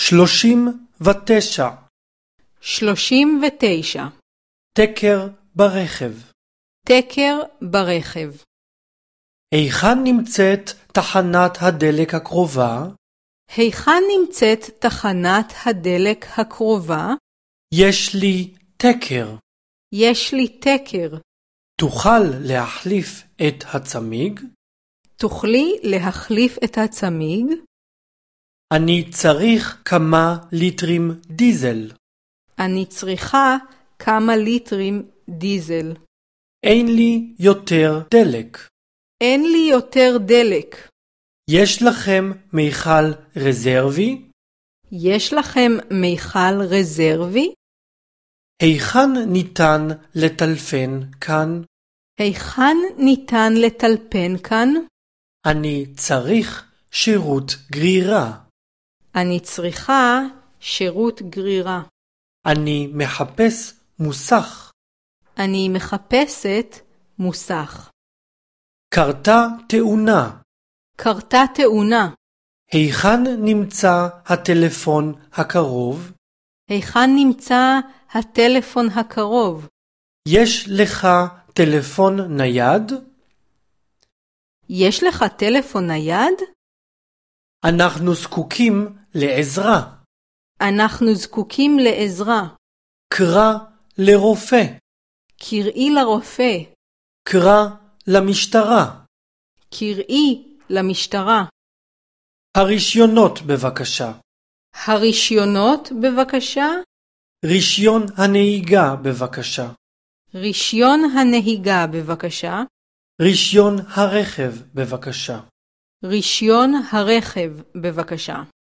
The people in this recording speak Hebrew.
39. 39. תקר ברכב. תקר ברכב. היכן נמצאת תחנת הדלק הקרובה? היכן נמצאת תחנת הדלק הקרובה? יש לי תקר. יש לי תקר. תוכל להחליף את הצמיג? תוכלי להחליף את הצמיג? אני צריך כמה ליטרים דיזל. אני צריכה כמה ליטרים דיזל. אין לי יותר דלק. אין לי יותר דלק. יש לכם מיכל רזרבי? יש לכם מיכל רזרבי? היכן ניתן לטלפן כאן? היכן ניתן לטלפן כאן? אני צריך שירות גרירה. אני צריכה שירות גרירה. אני מחפש מוסך. אני מחפשת מוסך. קרתה תאונה. קרתה תאונה. היכן נמצא הטלפון הקרוב? היכן נמצא הטלפון הקרוב? יש לך טלפון נייד? יש לך טלפון נייד? אנחנו זקוקים לעזרה. אנחנו זקוקים לעזרה. קרא לרופא. קראי לרופא. קרא למשטרה. קראי למשטרה. הרישיונות בבקשה. הרישיונות בבקשה. רישיון הנהיגה בבקשה. רישיון הנהיגה בבקשה. רישיון הרכב בבקשה. רישיון הרכב בבקשה.